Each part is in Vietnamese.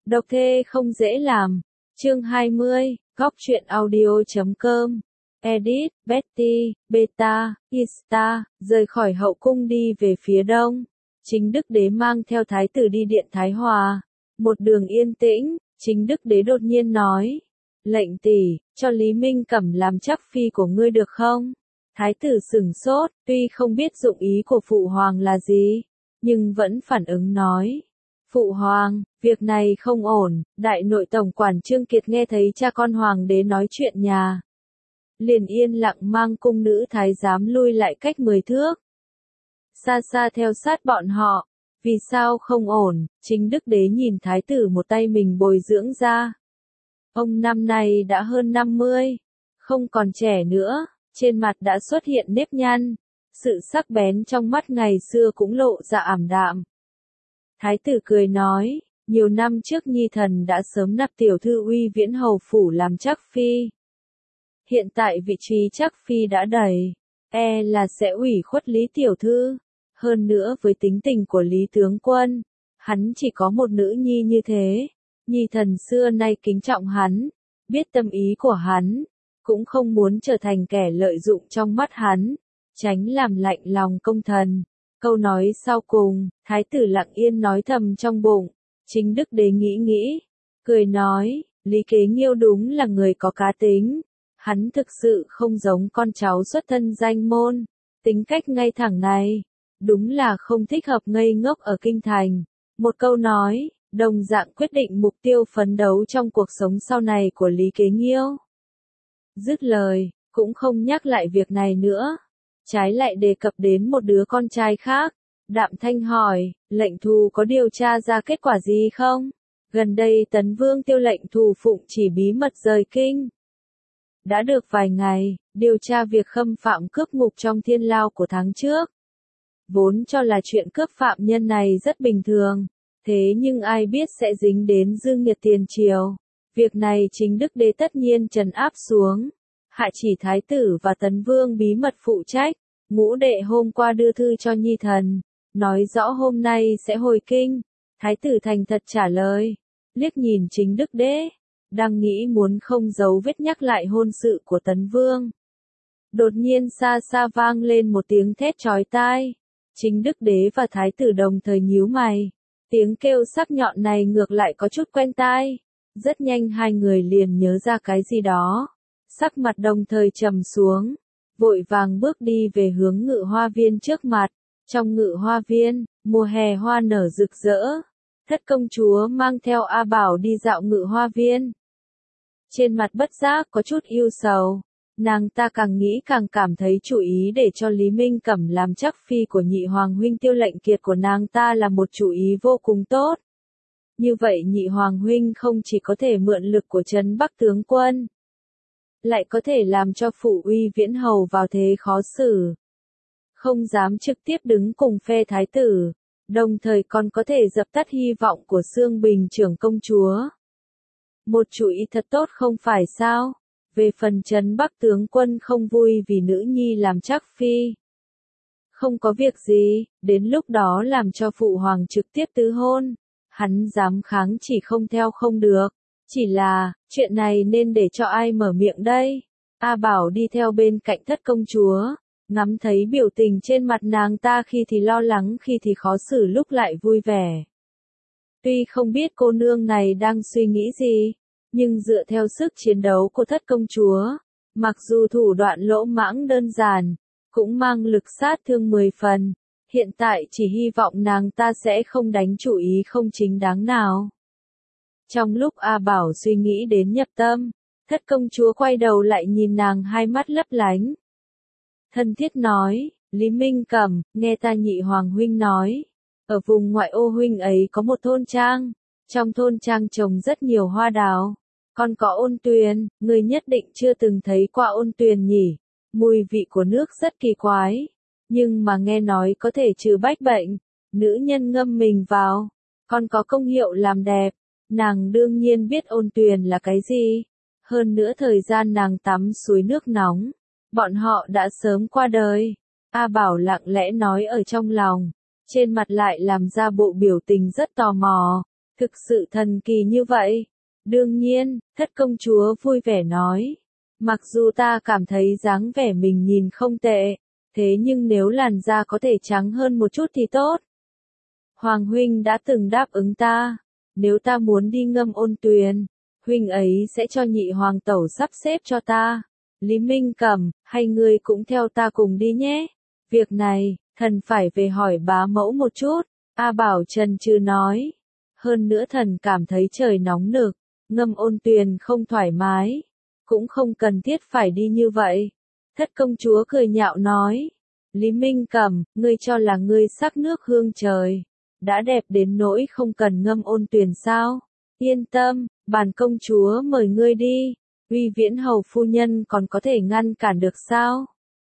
Độc thê không dễ làm. Chương 20, góc truyện audio.com. Edit, Betty, Beta, Ista, rời khỏi hậu cung đi về phía đông. Chính Đức Đế mang theo thái tử đi điện Thái Hòa. Một đường yên tĩnh, Chính Đức Đế đột nhiên nói. Lệnh tỷ, cho Lý Minh Cẩm làm chắc phi của ngươi được không? Thái tử sửng sốt, tuy không biết dụng ý của Phụ Hoàng là gì, nhưng vẫn phản ứng nói. Phụ Hoàng, việc này không ổn. Đại nội tổng quản Trương Kiệt nghe thấy cha con Hoàng đế nói chuyện nhà. Liền yên lặng mang cung nữ thái giám lui lại cách 10 thước. Xa xa theo sát bọn họ. Vì sao không ổn? Chính Đức Đế nhìn thái tử một tay mình bồi dưỡng ra. Ông năm nay đã hơn 50, không còn trẻ nữa, trên mặt đã xuất hiện nếp nhăn. Sự sắc bén trong mắt ngày xưa cũng lộ ra ảm đạm. Thái tử cười nói, nhiều năm trước Nhi thần đã sớm nạp tiểu thư Uy Viễn hầu phủ làm chắc phi. Hiện tại vị trí chắc phi đã đầy, là sẽ ủy khuất Lý tiểu thư. Hơn nữa với tính tình của Lý tướng quân, hắn chỉ có một nữ nhi như thế. Nhi thần xưa nay kính trọng hắn, biết tâm ý của hắn, cũng không muốn trở thành kẻ lợi dụng trong mắt hắn, tránh làm lạnh lòng công thần. Câu nói sau cùng, thái tử lặng yên nói thầm trong bụng. Chính Đức Đế nghĩ, cười nói, Lý Kế Nghiêu đúng là người có cá tính. Hắn thực sự không giống con cháu xuất thân danh môn, tính cách ngay thẳng này, đúng là không thích hợp ngây ngốc ở kinh thành. Một câu nói, đồng dạng quyết định mục tiêu phấn đấu trong cuộc sống sau này của Lý Kế Nghiêu. Dứt lời, cũng không nhắc lại việc này nữa. Trái lại đề cập đến một đứa con trai khác. Đạm Thanh hỏi, lệnh thù có điều tra ra kết quả gì không? Gần đây Tấn Vương Tiêu lệnh thù phụng chỉ bí mật rời kinh. Đã được vài ngày, điều tra việc khâm phạm cướp ngục trong thiên lao của tháng trước. Vốn cho là chuyện cướp phạm nhân này rất bình thường, thế nhưng ai biết sẽ dính đến dư nghiệt tiền triều. Việc này Chính Đức Đế tất nhiên trấn áp xuống. Hạ chỉ thái tử và Tấn Vương bí mật phụ trách. Ngũ đệ hôm qua đưa thư cho Nhi thần, nói rõ hôm nay sẽ hồi kinh. Thái tử thành thật trả lời, liếc nhìn Chính Đức Đế, đang nghĩ muốn không giấu vết nhắc lại hôn sự của Tấn Vương. Đột nhiên xa xa vang lên một tiếng thét chói tai. Chính Đức Đế và thái tử đồng thời nhíu mày. Tiếng kêu sắc nhọn này ngược lại có chút quen tai. Rất nhanh hai người liền nhớ ra cái gì đó. Sắc mặt đồng thời trầm xuống, vội vàng bước đi về hướng Ngự Hoa Viên trước mặt. Trong Ngự Hoa Viên, mùa hè hoa nở rực rỡ. Thất công chúa mang theo A Bảo đi dạo Ngự Hoa Viên. Trên mặt bất giác có chút ưu sầu. Nàng ta càng nghĩ càng cảm thấy chủ ý để cho Lý Minh Cẩm làm chắc phi của nhị hoàng huynh Tiêu Lệnh Kiệt của nàng ta là một chủ ý vô cùng tốt. Như vậy nhị hoàng huynh không chỉ có thể mượn lực của Trấn Bắc tướng quân, lại có thể làm cho Phủ Uy Viễn hầu vào thế khó xử. Không dám trực tiếp đứng cùng phe thái tử, đồng thời còn có thể dập tắt hy vọng của Xương Bình trưởng công chúa. Một chủ ý thật tốt không phải sao? Về phần Trấn Bắc tướng quân không vui vì nữ nhi làm chắc phi. Không có việc gì, đến lúc đó làm cho Phụ Hoàng trực tiếp tứ hôn. Hắn dám kháng chỉ không theo không được. Chỉ là, chuyện này nên để cho ai mở miệng đây? A Bảo đi theo bên cạnh thất công chúa, ngắm thấy biểu tình trên mặt nàng ta khi thì lo lắng khi thì khó xử lúc lại vui vẻ. Tuy không biết cô nương này đang suy nghĩ gì, nhưng dựa theo sức chiến đấu của thất công chúa, mặc dù thủ đoạn lỗ mãng đơn giản, cũng mang lực sát thương 10 phần. Hiện tại chỉ hy vọng nàng ta sẽ không đánh chủ ý không chính đáng nào. Trong lúc A Bảo suy nghĩ đến nhập tâm, thất công chúa quay đầu lại nhìn nàng hai mắt lấp lánh. Thân thiết nói, Lý Minh Cẩm, nghe ta nhị hoàng huynh nói, ở vùng ngoại ô huynh ấy có một thôn trang, trong thôn trang trồng rất nhiều hoa đào, còn có ôn tuyền, người nhất định chưa từng thấy qua ôn tuyền nhỉ, mùi vị của nước rất kỳ quái, nhưng mà nghe nói có thể trừ bách bệnh, nữ nhân ngâm mình vào, còn có công hiệu làm đẹp. Nàng đương nhiên biết ôn tuyền là cái gì, hơn nữa thời gian nàng tắm suối nước nóng, bọn họ đã sớm qua đời. A Bảo lặng lẽ nói ở trong lòng, trên mặt lại làm ra bộ biểu tình rất tò mò. Thực sự thần kỳ như vậy. Đương nhiên, thất công chúa vui vẻ nói. Mặc dù ta cảm thấy dáng vẻ mình nhìn không tệ, thế nhưng nếu làn da có thể trắng hơn một chút thì tốt. Hoàng huynh đã từng đáp ứng ta, nếu ta muốn đi ngâm ôn tuyền, huynh ấy sẽ cho nhị hoàng tẩu sắp xếp cho ta. Lý Minh Cẩm, hay ngươi cũng theo ta cùng đi nhé. Việc này, thần phải về hỏi bá mẫu một chút. A Bảo chần chừ nói. Hơn nữa thần cảm thấy trời nóng nực, ngâm ôn tuyền không thoải mái, cũng không cần thiết phải đi như vậy. Thất công chúa cười nhạo nói. Lý Minh Cẩm, ngươi cho là ngươi sắc nước hương trời, đã đẹp đến nỗi không cần ngâm ôn tuyền sao? Yên tâm, bản công chúa mời ngươi đi, Uy Viễn hầu phu nhân còn có thể ngăn cản được sao?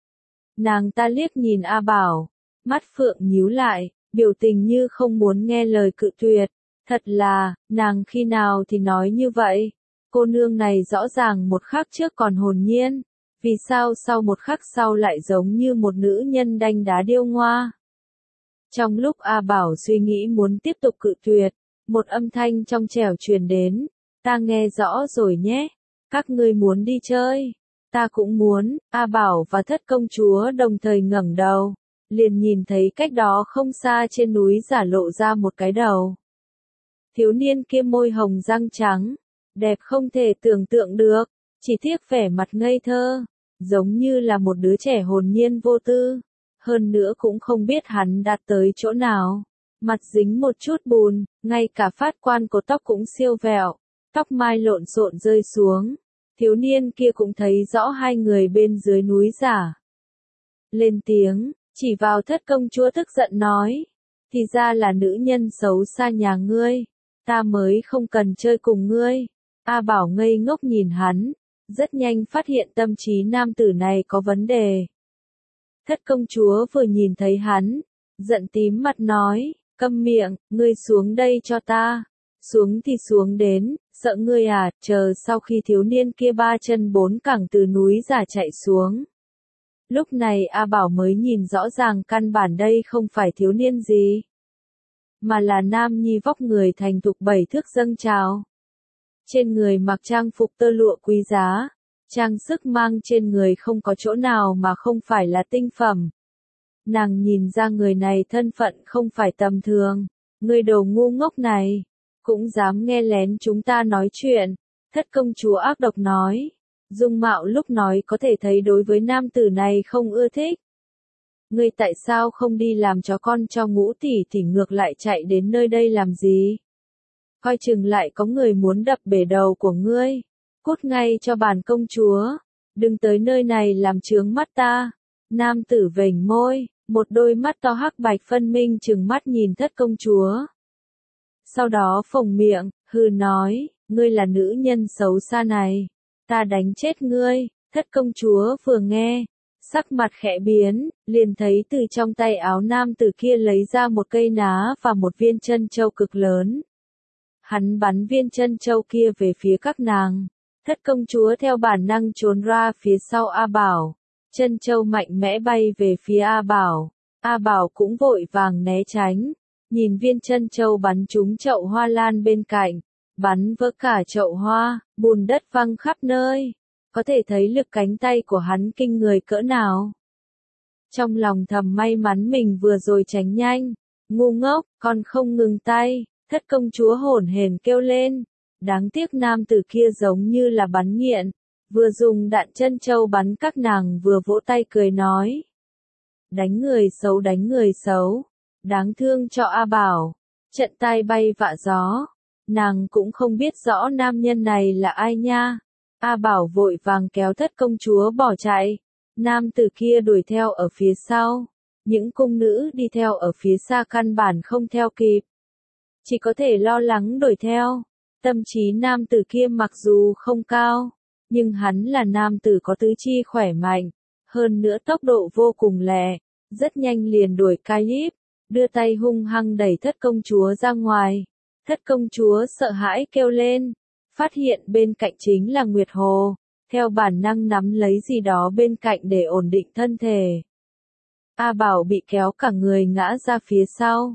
Nàng ta liếc nhìn A Bảo, mắt phượng nhíu lại, biểu tình như không muốn nghe lời cự tuyệt. Thật là, nàng khi nào thì nói như vậy? Cô nương này rõ ràng một khắc trước còn hồn nhiên, vì sao sau một khắc sau lại giống như một nữ nhân đanh đá điêu ngoa? Trong lúc A Bảo suy nghĩ muốn tiếp tục cự tuyệt, một âm thanh trong trẻo truyền đến, ta nghe rõ rồi nhé, các ngươi muốn đi chơi, ta cũng muốn. A Bảo và thất công chúa đồng thời ngẩng đầu, liền nhìn thấy cách đó không xa trên núi giả lộ ra một cái đầu. Thiếu niên kia môi hồng răng trắng, đẹp không thể tưởng tượng được, chỉ tiếc vẻ mặt ngây thơ, giống như là một đứa trẻ hồn nhiên vô tư. Hơn nữa cũng không biết hắn đạt tới chỗ nào. Mặt dính một chút bùn, ngay cả phát quan của tóc cũng siêu vẹo, tóc mai lộn xộn rơi xuống. Thiếu niên kia cũng thấy rõ hai người bên dưới núi giả. Lên tiếng, chỉ vào thất công chúa tức giận nói. Thì ra là nữ nhân xấu xa nhà ngươi, ta mới không cần chơi cùng ngươi. A Bảo ngây ngốc nhìn hắn, rất nhanh phát hiện tâm trí nam tử này có vấn đề. Thất công chúa vừa nhìn thấy hắn, giận tím mặt nói, câm miệng, ngươi xuống đây cho ta. Xuống thì xuống đến, sợ ngươi à, chờ sau khi thiếu niên kia ba chân bốn cẳng từ núi giả chạy xuống. Lúc này A Bảo mới nhìn rõ ràng căn bản đây không phải thiếu niên gì, mà là nam nhi vóc người thành thục 7 thước dâng trào. Trên người mặc trang phục tơ lụa quý giá, trang sức mang trên người không có chỗ nào mà không phải là tinh phẩm. Nàng nhìn ra người này thân phận không phải tầm thường, người đồ ngu ngốc này, cũng dám nghe lén chúng ta nói chuyện. Thất công chúa ác độc nói, dung mạo lúc nói có thể thấy đối với nam tử này không ưa thích. Ngươi tại sao không đi làm chó con cho Ngũ tỷ thì ngược lại chạy đến nơi đây làm gì? Coi chừng lại có người muốn đập bể đầu của ngươi. Cút ngay cho bản công chúa, đừng tới nơi này làm chướng mắt ta. Nam tử vểnh môi, một đôi mắt to hắc bạch phân minh trừng mắt nhìn thất công chúa. Sau đó phồng miệng, hừ nói, ngươi là nữ nhân xấu xa này, ta đánh chết ngươi. Thất công chúa vừa nghe, sắc mặt khẽ biến, liền thấy từ trong tay áo nam tử kia lấy ra một cây ná và một viên chân châu cực lớn. Hắn bắn viên chân châu kia về phía các nàng. Thất công chúa theo bản năng trốn ra phía sau A Bảo. Chân châu mạnh mẽ bay về phía A Bảo. A Bảo cũng vội vàng né tránh. Nhìn viên chân châu bắn trúng chậu hoa lan bên cạnh. Bắn vỡ cả chậu hoa, bùn đất văng khắp nơi. Có thể thấy lực cánh tay của hắn kinh người cỡ nào. Trong lòng thầm may mắn mình vừa rồi tránh nhanh. Ngu ngốc, còn không ngừng tay. Thất công chúa hổn hển kêu lên. Đáng tiếc nam tử kia giống như là bắn nghiện. Vừa dùng đạn chân châu bắn các nàng vừa vỗ tay cười nói. Đánh người xấu đánh người xấu. Đáng thương cho A Bảo. Trận tai bay vạ gió. Nàng cũng không biết rõ nam nhân này là ai nha. A Bảo vội vàng kéo thất công chúa bỏ chạy. Nam tử kia đuổi theo ở phía sau. Những cung nữ đi theo ở phía xa căn bản không theo kịp. Chỉ có thể lo lắng đuổi theo. Tâm trí nam tử kia mặc dù không cao, nhưng hắn là nam tử có tứ chi khỏe mạnh, hơn nữa tốc độ vô cùng lẹ, rất nhanh liền đuổi Calip, đưa tay hung hăng đẩy thất công chúa ra ngoài. Thất công chúa sợ hãi kêu lên, phát hiện bên cạnh chính là Nguyệt Hồ, theo bản năng nắm lấy gì đó bên cạnh để ổn định thân thể. A Bảo bị kéo cả người ngã ra phía sau.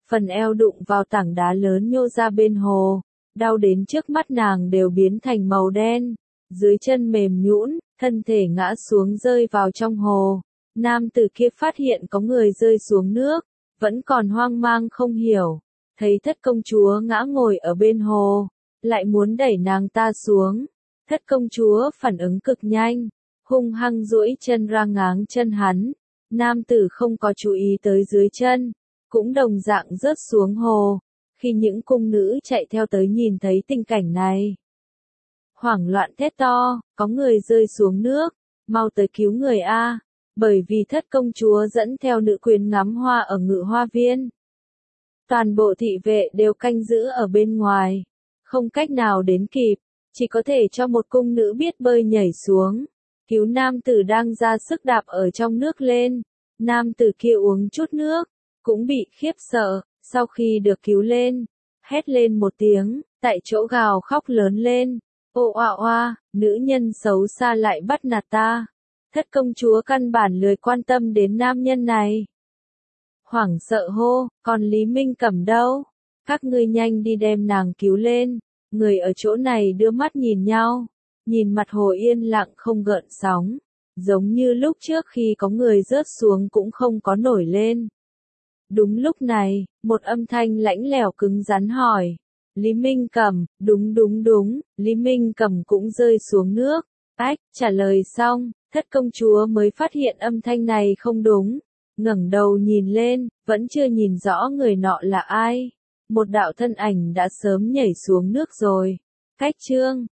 phần eo đụng vào tảng đá lớn nhô ra bên hồ, đau đến trước mắt nàng đều biến thành màu đen, dưới chân mềm nhũn, thân thể ngã xuống rơi vào trong hồ. Nam tử kia phát hiện có người rơi xuống nước, vẫn còn hoang mang không hiểu, thấy thất công chúa ngã ngồi ở bên hồ, lại muốn đẩy nàng ta xuống. Thất công chúa phản ứng cực nhanh, hung hăng duỗi chân ra ngáng chân hắn. Nam tử không có chú ý tới dưới chân, cũng đồng dạng rớt xuống hồ. Khi những cung nữ chạy theo tới nhìn thấy tình cảnh này, hoảng loạn thét to, có người rơi xuống nước, mau tới cứu người a! Bởi vì thất công chúa dẫn theo nữ quyến ngắm hoa ở Ngự Hoa Viên. Toàn bộ thị vệ đều canh giữ ở bên ngoài, không cách nào đến kịp, chỉ có thể cho một cung nữ biết bơi nhảy xuống, cứu nam tử đang ra sức đạp ở trong nước lên. Nam tử kia uống chút nước, cũng bị khiếp sợ, sau khi được cứu lên, hét lên một tiếng, tại chỗ gào khóc lớn lên, ô oa oa, nữ nhân xấu xa lại bắt nạt ta. Thất công chúa căn bản lười quan tâm đến nam nhân này. Hoảng sợ hô, còn Lý Minh Cẩm đâu? Các ngươi nhanh đi đem nàng cứu lên. Người ở chỗ này đưa mắt nhìn nhau, nhìn mặt hồ yên lặng không gợn sóng, giống như lúc trước khi có người rớt xuống cũng không có nổi lên. Đúng lúc này, một âm thanh lãnh lẽo cứng rắn hỏi, Lý Minh Cẩm, đúng, Lý Minh Cẩm cũng rơi xuống nước. Ách, trả lời xong, thất công chúa mới phát hiện âm thanh này không đúng, ngẩng đầu nhìn lên, vẫn chưa nhìn rõ người nọ là ai. Một đạo thân ảnh đã sớm nhảy xuống nước rồi. Cách chương